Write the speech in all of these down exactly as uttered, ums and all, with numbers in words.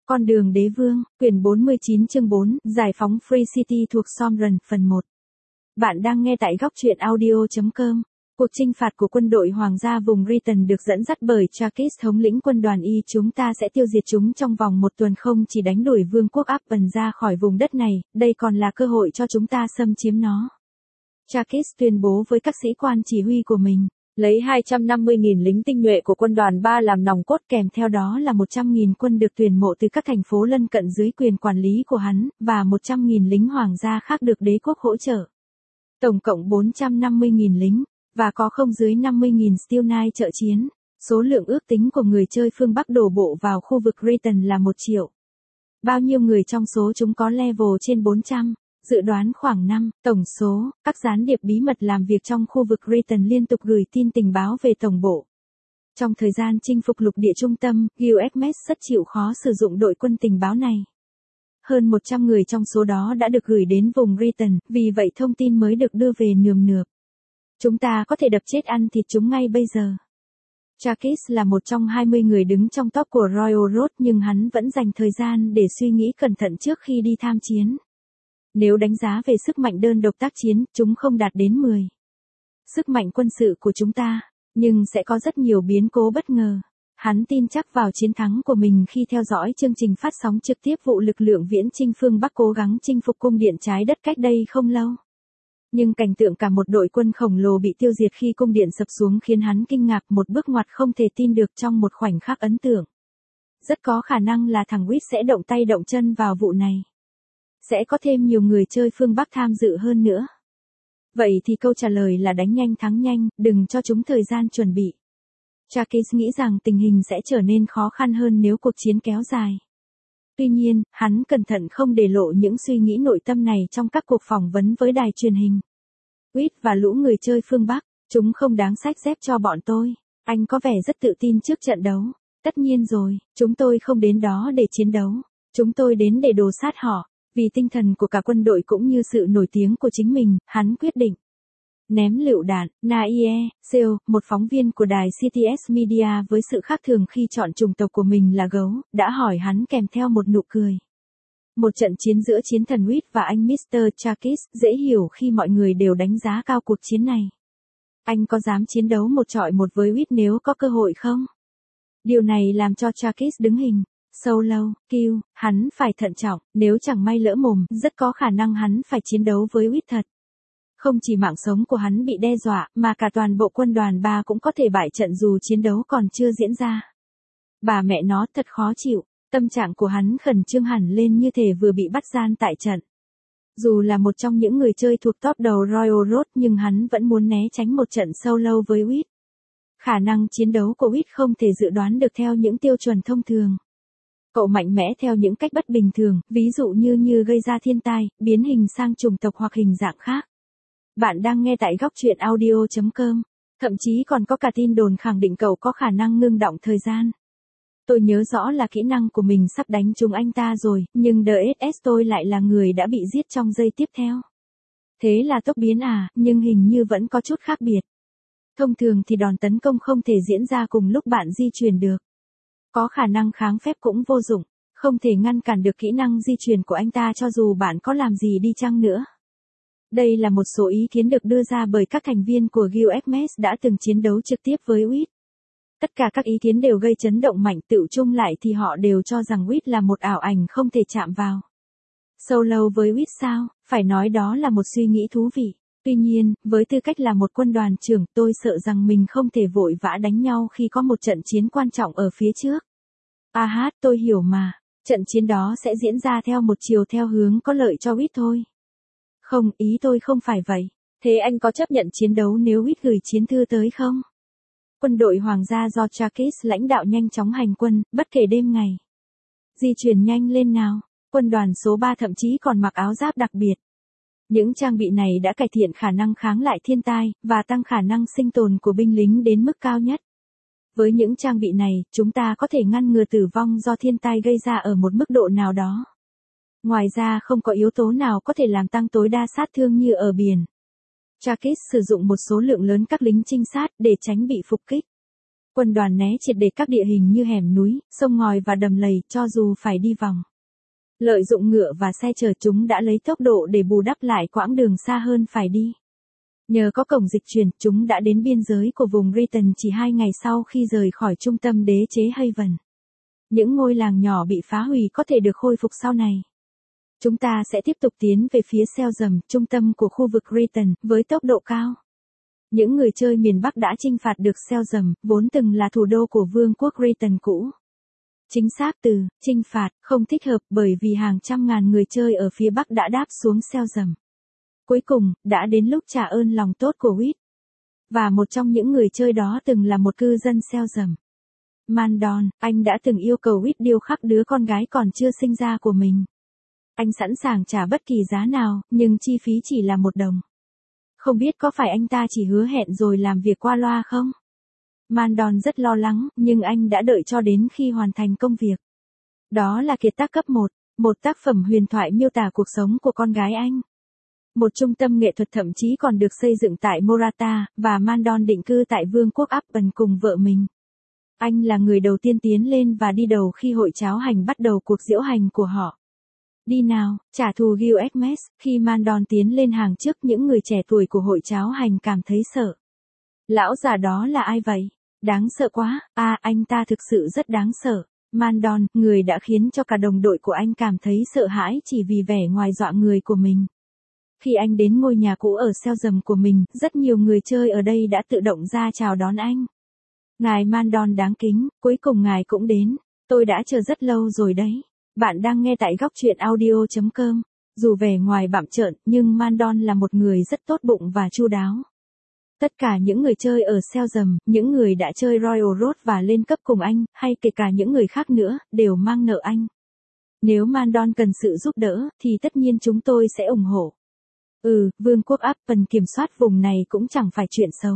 Con đường đế vương, quyển bốn mươi chín chương bốn, giải phóng Free City thuộc Somren, phần một. Bạn đang nghe tại góc truyện audio chấm com. Cuộc chinh phạt của quân đội hoàng gia vùng Riton được dẫn dắt bởi Chakis thống lĩnh quân đoàn Y. Chúng ta sẽ tiêu diệt chúng trong vòng một tuần, không chỉ đánh đuổi vương quốc Appen ra khỏi vùng đất này, đây còn là cơ hội cho chúng ta xâm chiếm nó. Chakis tuyên bố với các sĩ quan chỉ huy của mình. Lấy hai trăm năm mươi nghìn lính tinh nhuệ của quân đoàn ba làm nòng cốt, kèm theo đó là một trăm nghìn quân được tuyển mộ từ các thành phố lân cận dưới quyền quản lý của hắn, và một trăm nghìn lính hoàng gia khác được đế quốc hỗ trợ. Tổng cộng bốn trăm năm mươi nghìn lính, và có không dưới năm mươi nghìn Steel Knight trợ chiến. Số lượng ước tính của người chơi phương Bắc đổ bộ vào khu vực Riton là một triệu. Bao nhiêu người trong số chúng có level trên bốn trăm? Dự đoán khoảng năm. Tổng số, các gián điệp bí mật làm việc trong khu vực Riton liên tục gửi tin tình báo về tổng bộ. Trong thời gian chinh phục lục địa trung tâm, Gilgamesh rất chịu khó sử dụng đội quân tình báo này. Hơn một trăm người trong số đó đã được gửi đến vùng Riton, vì vậy thông tin mới được đưa về nườm nượp. Chúng ta có thể đập chết ăn thịt chúng ngay bây giờ. Chakis là một trong hai mươi người đứng trong top của Royal Road, nhưng hắn vẫn dành thời gian để suy nghĩ cẩn thận trước khi đi tham chiến. Nếu đánh giá về sức mạnh đơn độc tác chiến, chúng không đạt đến mười. Sức mạnh quân sự của chúng ta, nhưng sẽ có rất nhiều biến cố bất ngờ. Hắn tin chắc vào chiến thắng của mình khi theo dõi chương trình phát sóng trực tiếp vụ lực lượng viễn chinh phương Bắc cố gắng chinh phục cung điện trái đất cách đây không lâu. Nhưng cảnh tượng cả một đội quân khổng lồ bị tiêu diệt khi cung điện sập xuống khiến hắn kinh ngạc, một bước ngoặt không thể tin được trong một khoảnh khắc ấn tượng. Rất có khả năng là thằng Wit sẽ động tay động chân vào vụ này. Sẽ có thêm nhiều người chơi phương Bắc tham dự hơn nữa. Vậy thì câu trả lời là đánh nhanh thắng nhanh, đừng cho chúng thời gian chuẩn bị. Chakis nghĩ rằng tình hình sẽ trở nên khó khăn hơn nếu cuộc chiến kéo dài. Tuy nhiên, hắn cẩn thận không để lộ những suy nghĩ nội tâm này trong các cuộc phỏng vấn với đài truyền hình. Wit và lũ người chơi phương Bắc, chúng không đáng xách dép cho bọn tôi. Anh có vẻ rất tự tin trước trận đấu. Tất nhiên rồi, chúng tôi không đến đó để chiến đấu. Chúng tôi đến để đồ sát họ. Vì tinh thần của cả quân đội cũng như sự nổi tiếng của chính mình, hắn quyết định ném lựu đạn. Naie Seo, một phóng viên của đài xê tê ét Media với sự khác thường khi chọn chủng tộc của mình là gấu, đã hỏi hắn kèm theo một nụ cười. Một trận chiến giữa chiến thần Wit và anh mít tơ Chakis, dễ hiểu khi mọi người đều đánh giá cao cuộc chiến này. Anh có dám chiến đấu một trọi một với Wit nếu có cơ hội không? Điều này làm cho Chakis đứng hình. Solo, kill, hắn phải thận trọng, nếu chẳng may lỡ mồm, rất có khả năng hắn phải chiến đấu với Wit thật. Không chỉ mạng sống của hắn bị đe dọa, mà cả toàn bộ quân đoàn ba cũng có thể bại trận dù chiến đấu còn chưa diễn ra. Bà mẹ nó thật khó chịu, tâm trạng của hắn khẩn trương hẳn lên như thể vừa bị bắt gian tại trận. Dù là một trong những người chơi thuộc top đầu Royal Road, nhưng hắn vẫn muốn né tránh một trận solo với Wit. Khả năng chiến đấu của Wit không thể dự đoán được theo những tiêu chuẩn thông thường. Cậu mạnh mẽ theo những cách bất bình thường, ví dụ như như gây ra thiên tai, biến hình sang chủng tộc hoặc hình dạng khác. Bạn đang nghe tại góc truyện audio chấm com. Thậm chí còn có cả tin đồn khẳng định cậu có khả năng ngưng đọng thời gian. Tôi nhớ rõ là kỹ năng của mình sắp đánh trúng anh ta rồi, nhưng đê ét ét tôi lại là người đã bị giết trong giây tiếp theo. Thế là tốc biến à, nhưng hình như vẫn có chút khác biệt. Thông thường thì đòn tấn công không thể diễn ra cùng lúc bạn di chuyển được. Có khả năng kháng phép cũng vô dụng, không thể ngăn cản được kỹ năng di chuyển của anh ta cho dù bạn có làm gì đi chăng nữa. Đây là một số ý kiến được đưa ra bởi các thành viên của Gilgamesh đã từng chiến đấu trực tiếp với Wit. Tất cả các ý kiến đều gây chấn động mạnh, tự chung lại thì họ đều cho rằng Wit là một ảo ảnh không thể chạm vào. Solo với Wit sao? Phải nói đó là một suy nghĩ thú vị. Tuy nhiên, với tư cách là một quân đoàn trưởng, tôi sợ rằng mình không thể vội vã đánh nhau khi có một trận chiến quan trọng ở phía trước. À hát, tôi hiểu mà, trận chiến đó sẽ diễn ra theo một chiều theo hướng có lợi cho Wit thôi. Không, ý tôi không phải vậy. Thế anh có chấp nhận chiến đấu nếu Wit gửi chiến thư tới không? Quân đội hoàng gia do Chakis lãnh đạo nhanh chóng hành quân, bất kể đêm ngày. Di chuyển nhanh lên nào. Quân đoàn số ba thậm chí còn mặc áo giáp đặc biệt. Những trang bị này đã cải thiện khả năng kháng lại thiên tai, và tăng khả năng sinh tồn của binh lính đến mức cao nhất. Với những trang bị này, chúng ta có thể ngăn ngừa tử vong do thiên tai gây ra ở một mức độ nào đó. Ngoài ra không có yếu tố nào có thể làm tăng tối đa sát thương như ở biển. Chakis sử dụng một số lượng lớn các lính trinh sát để tránh bị phục kích. Quân đoàn né triệt để các địa hình như hẻm núi, sông ngòi và đầm lầy, cho dù phải đi vòng. Lợi dụng ngựa và xe chở, chúng đã lấy tốc độ để bù đắp lại quãng đường xa hơn phải đi. Nhờ có cổng dịch chuyển, chúng đã đến biên giới của vùng Britain chỉ hai ngày sau khi rời khỏi trung tâm đế chế Haven. Những ngôi làng nhỏ bị phá hủy có thể được khôi phục sau này. Chúng ta sẽ tiếp tục tiến về phía Selzam, trung tâm của khu vực Britain, với tốc độ cao. Những người chơi miền Bắc đã chinh phạt được Selzam, vốn từng là thủ đô của vương quốc Britain cũ. Chính xác từ chinh phạt không thích hợp bởi vì hàng trăm ngàn người chơi ở phía Bắc đã đáp xuống Selzam. Cuối cùng, đã đến lúc trả ơn lòng tốt của Whit. Và một trong những người chơi đó từng là một cư dân Selzam. Mandon, anh đã từng yêu cầu Whit điêu khắc đứa con gái còn chưa sinh ra của mình. Anh sẵn sàng trả bất kỳ giá nào, nhưng chi phí chỉ là một đồng. Không biết có phải anh ta chỉ hứa hẹn rồi làm việc qua loa không? Mandon rất lo lắng, nhưng anh đã đợi cho đến khi hoàn thành công việc. Đó là kiệt tác cấp một, một tác phẩm huyền thoại miêu tả cuộc sống của con gái anh. Một trung tâm nghệ thuật thậm chí còn được xây dựng tại Morata, và Mandon định cư tại vương quốc Upton cùng vợ mình. Anh là người đầu tiên tiến lên và đi đầu khi hội cháo hành bắt đầu cuộc diễu hành của họ. Đi nào, trả thù Gilgamesh. Khi Mandon tiến lên hàng trước, những người trẻ tuổi của hội cháo hành cảm thấy sợ. Lão già đó là ai vậy? Đáng sợ quá, à anh ta thực sự rất đáng sợ. Mandon, người đã khiến cho cả đồng đội của anh cảm thấy sợ hãi chỉ vì vẻ ngoài dọa người của mình. Khi anh đến ngôi nhà cũ ở Selzam của mình, rất nhiều người chơi ở đây đã tự động ra chào đón anh. Ngài Mandon đáng kính, cuối cùng ngài cũng đến. Tôi đã chờ rất lâu rồi đấy. Bạn đang nghe tại góc truyện audio chấm com. Dù vẻ ngoài bặm trợn, nhưng Mandon là một người rất tốt bụng và chu đáo. Tất cả những người chơi ở Selzam, những người đã chơi Royal Road và lên cấp cùng anh, hay kể cả những người khác nữa, đều mang nợ anh. Nếu Mandon cần sự giúp đỡ, thì tất nhiên chúng tôi sẽ ủng hộ. Ừ, vương quốc Upton kiểm soát vùng này cũng chẳng phải chuyện xấu.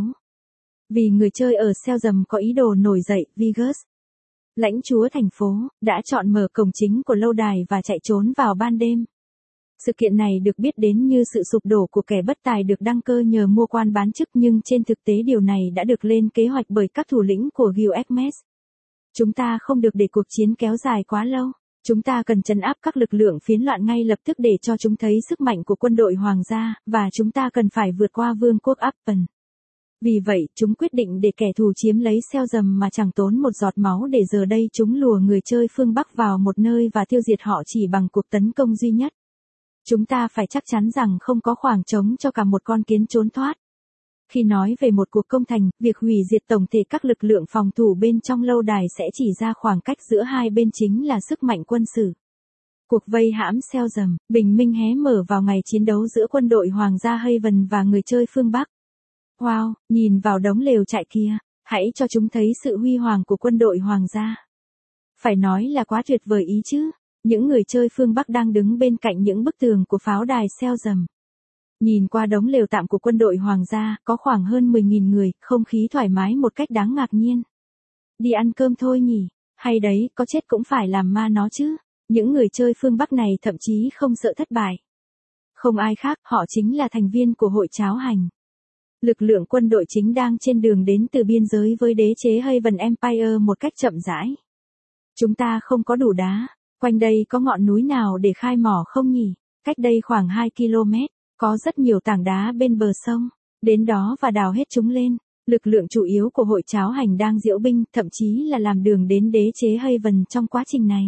Vì người chơi ở Selzam có ý đồ nổi dậy, Vigus, lãnh chúa thành phố, đã chọn mở cổng chính của lâu đài và chạy trốn vào ban đêm. Sự kiện này được biết đến như sự sụp đổ của kẻ bất tài được đăng cơ nhờ mua quan bán chức, nhưng trên thực tế điều này đã được lên kế hoạch bởi các thủ lĩnh của Gilgamesh. Chúng ta không được để cuộc chiến kéo dài quá lâu. Chúng ta cần trấn áp các lực lượng phiến loạn ngay lập tức để cho chúng thấy sức mạnh của quân đội hoàng gia, và chúng ta cần phải vượt qua vương quốc Upton. Vì vậy, chúng quyết định để kẻ thù chiếm lấy Selzam mà chẳng tốn một giọt máu, để giờ đây chúng lùa người chơi phương Bắc vào một nơi và tiêu diệt họ chỉ bằng cuộc tấn công duy nhất. Chúng ta phải chắc chắn rằng không có khoảng trống cho cả một con kiến trốn thoát. Khi nói về một cuộc công thành, việc hủy diệt tổng thể các lực lượng phòng thủ bên trong lâu đài sẽ chỉ ra khoảng cách giữa hai bên chính là sức mạnh quân sự. Cuộc vây hãm Selzam, bình minh hé mở vào ngày chiến đấu giữa quân đội hoàng gia Haven và người chơi phương Bắc. Wow, nhìn vào đống lều trại kia, hãy cho chúng thấy sự huy hoàng của quân đội hoàng gia. Phải nói là quá tuyệt vời ý chứ. Những người chơi phương Bắc đang đứng bên cạnh những bức tường của pháo đài Selzam. Nhìn qua đống lều tạm của quân đội hoàng gia, có khoảng hơn mười nghìn người, không khí thoải mái một cách đáng ngạc nhiên. Đi ăn cơm thôi nhỉ, hay đấy, có chết cũng phải làm ma nó chứ. Những người chơi phương Bắc này thậm chí không sợ thất bại. Không ai khác, họ chính là thành viên của hội cháo hành. Lực lượng quân đội chính đang trên đường đến từ biên giới với đế chế Haven Empire một cách chậm rãi. Chúng ta không có đủ đá. Quanh đây có ngọn núi nào để khai mỏ không nhỉ? Cách đây khoảng hai ki lô mét, có rất nhiều tảng đá bên bờ sông. Đến đó và đào hết chúng lên. Lực lượng chủ yếu của hội cháo hành đang diễu binh, thậm chí là làm đường đến đế chế Haven trong quá trình này.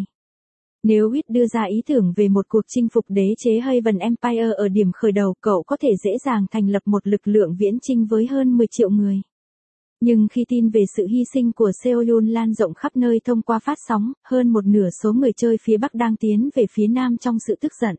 Nếu Whit đưa ra ý tưởng về một cuộc chinh phục đế chế Haven Empire ở điểm khởi đầu, cậu có thể dễ dàng thành lập một lực lượng viễn chinh với hơn mười triệu người. Nhưng khi tin về sự hy sinh của Seoul lan rộng khắp nơi thông qua phát sóng, hơn một nửa số người chơi phía Bắc đang tiến về phía Nam trong sự tức giận.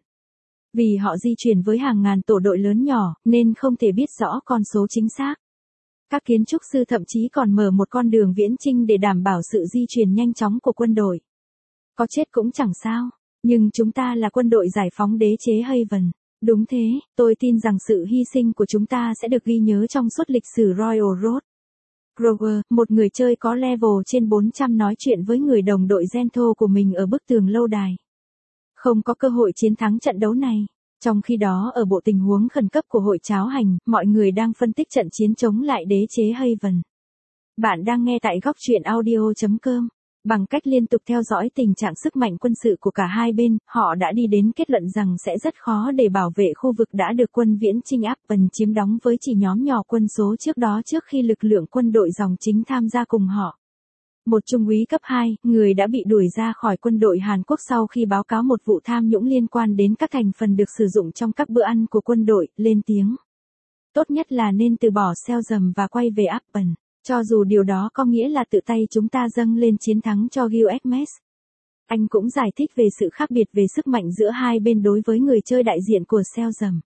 Vì họ di chuyển với hàng ngàn tổ đội lớn nhỏ, nên không thể biết rõ con số chính xác. Các kiến trúc sư thậm chí còn mở một con đường viễn chinh để đảm bảo sự di chuyển nhanh chóng của quân đội. Có chết cũng chẳng sao, nhưng chúng ta là quân đội giải phóng đế chế Haven. Đúng thế, tôi tin rằng sự hy sinh của chúng ta sẽ được ghi nhớ trong suốt lịch sử Royal Road. Grover, một người chơi có level trên bốn trăm nói chuyện với người đồng đội Gento của mình ở bức tường lâu đài. Không có cơ hội chiến thắng trận đấu này. Trong khi đó ở bộ tình huống khẩn cấp của hội cháo hành, mọi người đang phân tích trận chiến chống lại đế chế Haven. Bạn đang nghe tại góc truyện audio chấm com. Bằng cách liên tục theo dõi tình trạng sức mạnh quân sự của cả hai bên, họ đã đi đến kết luận rằng sẽ rất khó để bảo vệ khu vực đã được quân viễn chinh Appen chiếm đóng với chỉ nhóm nhỏ quân số trước đó trước khi lực lượng quân đội dòng chính tham gia cùng họ. Một trung úy cấp hai, người đã bị đuổi ra khỏi quân đội Hàn Quốc sau khi báo cáo một vụ tham nhũng liên quan đến các thành phần được sử dụng trong các bữa ăn của quân đội, lên tiếng. Tốt nhất là nên từ bỏ Seojeon và quay về Appen. Cho dù điều đó có nghĩa là tự tay chúng ta dâng lên chiến thắng cho giê u ét em ét. Anh cũng giải thích về sự khác biệt về sức mạnh giữa hai bên đối với người chơi đại diện của Seojeon.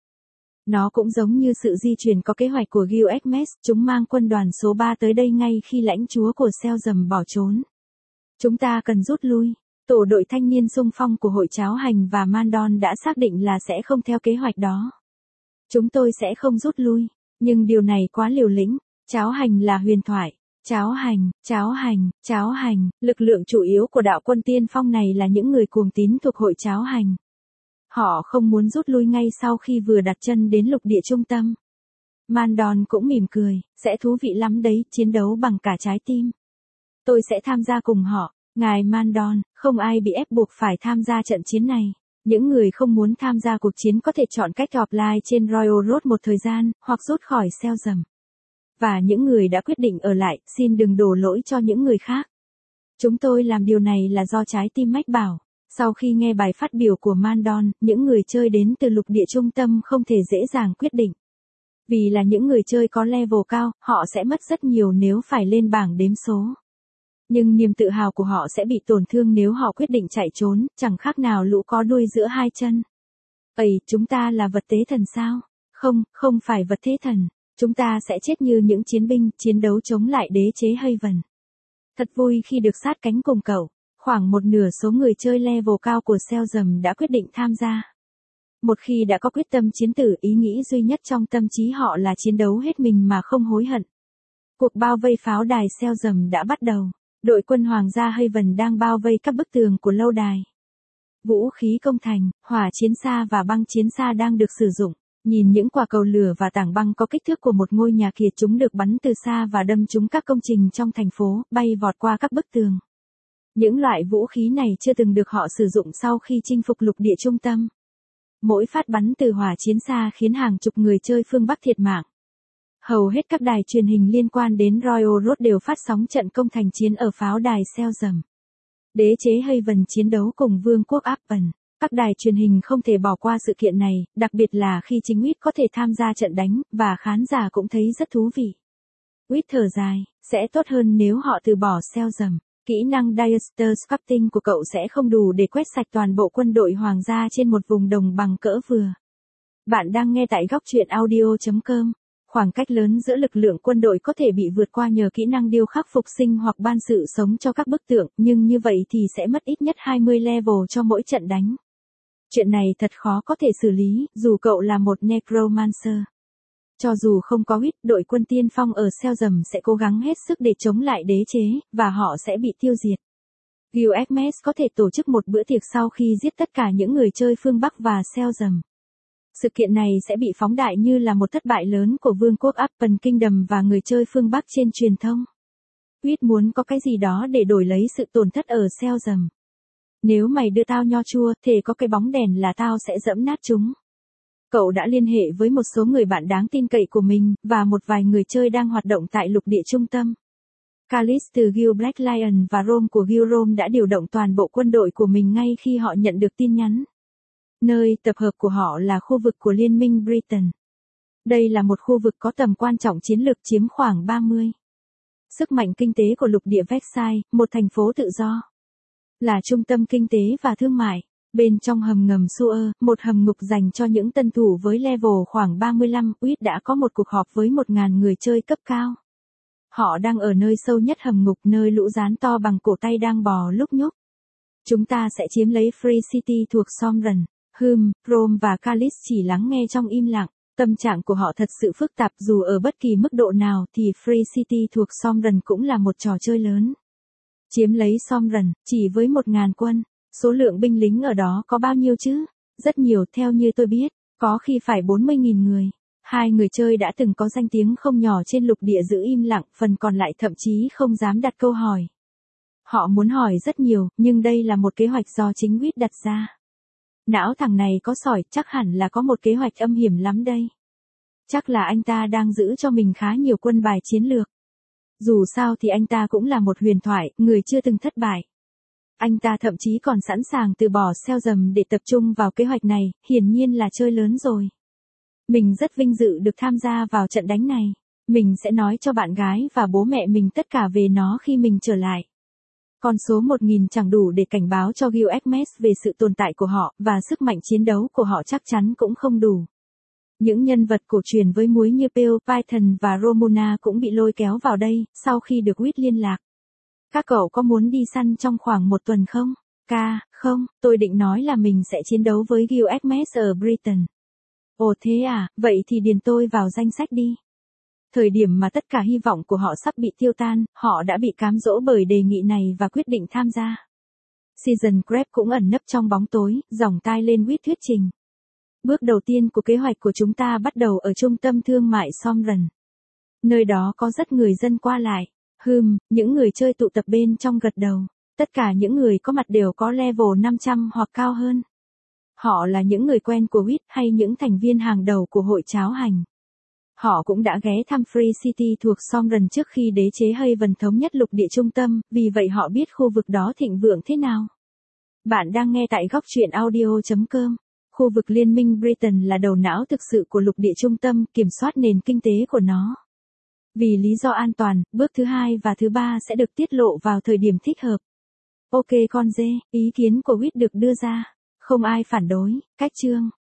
Nó cũng giống như sự di chuyển có kế hoạch của giê u ét em ét, chúng mang quân đoàn số ba tới đây ngay khi lãnh chúa của Seojeon bỏ trốn. Chúng ta cần rút lui. Tổ đội thanh niên xung phong của hội Cháo Hành và Mandon đã xác định là sẽ không theo kế hoạch đó. Chúng tôi sẽ không rút lui, nhưng điều này quá liều lĩnh. Cháo Hành là huyền thoại. Cháo Hành, Cháo Hành, Cháo Hành, lực lượng chủ yếu của đạo quân tiên phong này là những người cuồng tín thuộc hội Cháo Hành. Họ không muốn rút lui ngay sau khi vừa đặt chân đến lục địa trung tâm. Mandon cũng mỉm cười, sẽ thú vị lắm đấy, chiến đấu bằng cả trái tim. Tôi sẽ tham gia cùng họ, ngài Mandon, không ai bị ép buộc phải tham gia trận chiến này. Những người không muốn tham gia cuộc chiến có thể chọn cách apply trên Royal Road một thời gian, hoặc rút khỏi Seojeon. Và những người đã quyết định ở lại, xin đừng đổ lỗi cho những người khác. Chúng tôi làm điều này là do trái tim mách bảo. Sau khi nghe bài phát biểu của Mandon, những người chơi đến từ lục địa trung tâm không thể dễ dàng quyết định. Vì là những người chơi có level cao, họ sẽ mất rất nhiều nếu phải lên bảng đếm số. Nhưng niềm tự hào của họ sẽ bị tổn thương nếu họ quyết định chạy trốn, chẳng khác nào lũ có đuôi giữa hai chân. Ây, chúng ta là vật tế thần sao? Không, không phải vật thế thần. Chúng ta sẽ chết như những chiến binh, chiến đấu chống lại đế chế Haven. Thật vui khi được sát cánh cùng cậu. Khoảng một nửa số người chơi level cao của Seojeon đã quyết định tham gia. Một khi đã có quyết tâm chiến tử, ý nghĩ duy nhất trong tâm trí họ là chiến đấu hết mình mà không hối hận. Cuộc bao vây pháo đài Seojeon đã bắt đầu. Đội quân Hoàng gia Haven đang bao vây các bức tường của lâu đài. Vũ khí công thành, hỏa chiến xa và băng chiến xa đang được sử dụng. Nhìn những quả cầu lửa và tảng băng có kích thước của một ngôi nhà kia, chúng được bắn từ xa và đâm trúng các công trình trong thành phố, bay vọt qua các bức tường. Những loại vũ khí này chưa từng được họ sử dụng sau khi chinh phục lục địa trung tâm. Mỗi phát bắn từ hỏa chiến xa khiến hàng chục người chơi phương Bắc thiệt mạng. Hầu hết các đài truyền hình liên quan đến Royal Road đều phát sóng trận công thành chiến ở pháo đài Seojeon. Đế chế Haven chiến đấu cùng vương quốc Appen. Các đài truyền hình không thể bỏ qua sự kiện này, đặc biệt là khi chính Wit có thể tham gia trận đánh, và khán giả cũng thấy rất thú vị. Wit thở dài, sẽ tốt hơn nếu họ từ bỏ Seojeon. Kỹ năng Disaster Sculpting của cậu sẽ không đủ để quét sạch toàn bộ quân đội hoàng gia trên một vùng đồng bằng cỡ vừa. Bạn đang nghe tại góc truyện audio chấm com. Khoảng cách lớn giữa lực lượng quân đội có thể bị vượt qua nhờ kỹ năng điêu khắc phục sinh hoặc ban sự sống cho các bức tượng, nhưng như vậy thì sẽ mất ít nhất hai mươi level cho mỗi trận đánh. Chuyện này thật khó có thể xử lý, dù cậu là một Necromancer. Cho dù không có Wit, đội quân tiên phong ở Seojeon sẽ cố gắng hết sức để chống lại đế chế, và họ sẽ bị tiêu diệt. giê u ét em ét có thể tổ chức một bữa tiệc sau khi giết tất cả những người chơi phương Bắc và Seojeon. Sự kiện này sẽ bị phóng đại như là một thất bại lớn của vương quốc Appen Kingdom và người chơi phương Bắc trên truyền thông. Wit muốn có cái gì đó để đổi lấy sự tổn thất ở Seojeon. Nếu mày đưa tao nho chua, thì có cái bóng đèn là tao sẽ dẫm nát chúng. Cậu đã liên hệ với một số người bạn đáng tin cậy của mình, và một vài người chơi đang hoạt động tại lục địa trung tâm. Calix từ Guild Black Lion và Rome của Guild Rome đã điều động toàn bộ quân đội của mình ngay khi họ nhận được tin nhắn. Nơi tập hợp của họ là khu vực của Liên minh Britain. Đây là một khu vực có tầm quan trọng chiến lược, chiếm khoảng ba mươi. Sức mạnh kinh tế của lục địa Versailles, một thành phố tự do. Là trung tâm kinh tế và thương mại. Bên trong hầm ngầm Suez, một hầm ngục dành cho những tân thủ với level khoảng ba mươi lăm, Wit đã có một cuộc họp với một nghìn người chơi cấp cao. Họ đang ở nơi sâu nhất hầm ngục, nơi lũ rán to bằng cổ tay đang bò lúc nhúc. Chúng ta sẽ chiếm lấy Free City thuộc Somron. Hum, Rome và Calix chỉ lắng nghe trong im lặng. Tâm trạng của họ thật sự phức tạp, dù ở bất kỳ mức độ nào thì Free City thuộc Somron cũng là một trò chơi lớn. Chiếm lấy Somron, chỉ với một nghìn quân. Số lượng binh lính ở đó có bao nhiêu chứ? Rất nhiều, theo như tôi biết, có khi phải bốn mươi nghìn người. Hai người chơi đã từng có danh tiếng không nhỏ trên lục địa giữ im lặng, phần còn lại thậm chí không dám đặt câu hỏi. Họ muốn hỏi rất nhiều, nhưng đây là một kế hoạch do chính Whit đặt ra. Não thằng này có sỏi, chắc hẳn là có một kế hoạch âm hiểm lắm đây. Chắc là anh ta đang giữ cho mình khá nhiều quân bài chiến lược. Dù sao thì anh ta cũng là một huyền thoại, người chưa từng thất bại. Anh ta thậm chí còn sẵn sàng từ bỏ Selzam để tập trung vào kế hoạch này, hiển nhiên là chơi lớn rồi. Mình rất vinh dự được tham gia vào trận đánh này. Mình sẽ nói cho bạn gái và bố mẹ mình tất cả về nó khi mình trở lại. Con số một nghìn chẳng đủ để cảnh báo cho Gilgamesh về sự tồn tại của họ, và sức mạnh chiến đấu của họ chắc chắn cũng không đủ. Những nhân vật cổ truyền với múi như Peo, Python và Romuna cũng bị lôi kéo vào đây, sau khi được Whit liên lạc. Các cậu có muốn đi săn trong khoảng một tuần không? Ca, không, tôi định nói là mình sẽ chiến đấu với Gilgamesh ở Britain. Ồ thế à, vậy thì điền tôi vào danh sách đi. Thời điểm mà tất cả hy vọng của họ sắp bị tiêu tan, họ đã bị cám dỗ bởi đề nghị này và quyết định tham gia. Season Crep cũng ẩn nấp trong bóng tối, giỏng tai lên Whit thuyết trình. Bước đầu tiên của kế hoạch của chúng ta bắt đầu ở trung tâm thương mại Somren. Nơi đó có rất người dân qua lại. Hừm, những người chơi tụ tập bên trong gật đầu. Tất cả những người có mặt đều có level năm trăm hoặc cao hơn. Họ là những người quen của Whit hay những thành viên hàng đầu của hội cháo hành. Họ cũng đã ghé thăm Free City thuộc Somren trước khi đế chế Haven thống nhất lục địa trung tâm, vì vậy họ biết khu vực đó thịnh vượng thế nào. Bạn đang nghe tại góc truyện audio chấm com. Khu vực Liên minh Britain là đầu não thực sự của lục địa trung tâm, kiểm soát nền kinh tế của nó. Vì lý do an toàn, bước thứ hai và thứ ba sẽ được tiết lộ vào thời điểm thích hợp. Ok con dê, ý kiến của Whit được đưa ra. Không ai phản đối. Cách chương.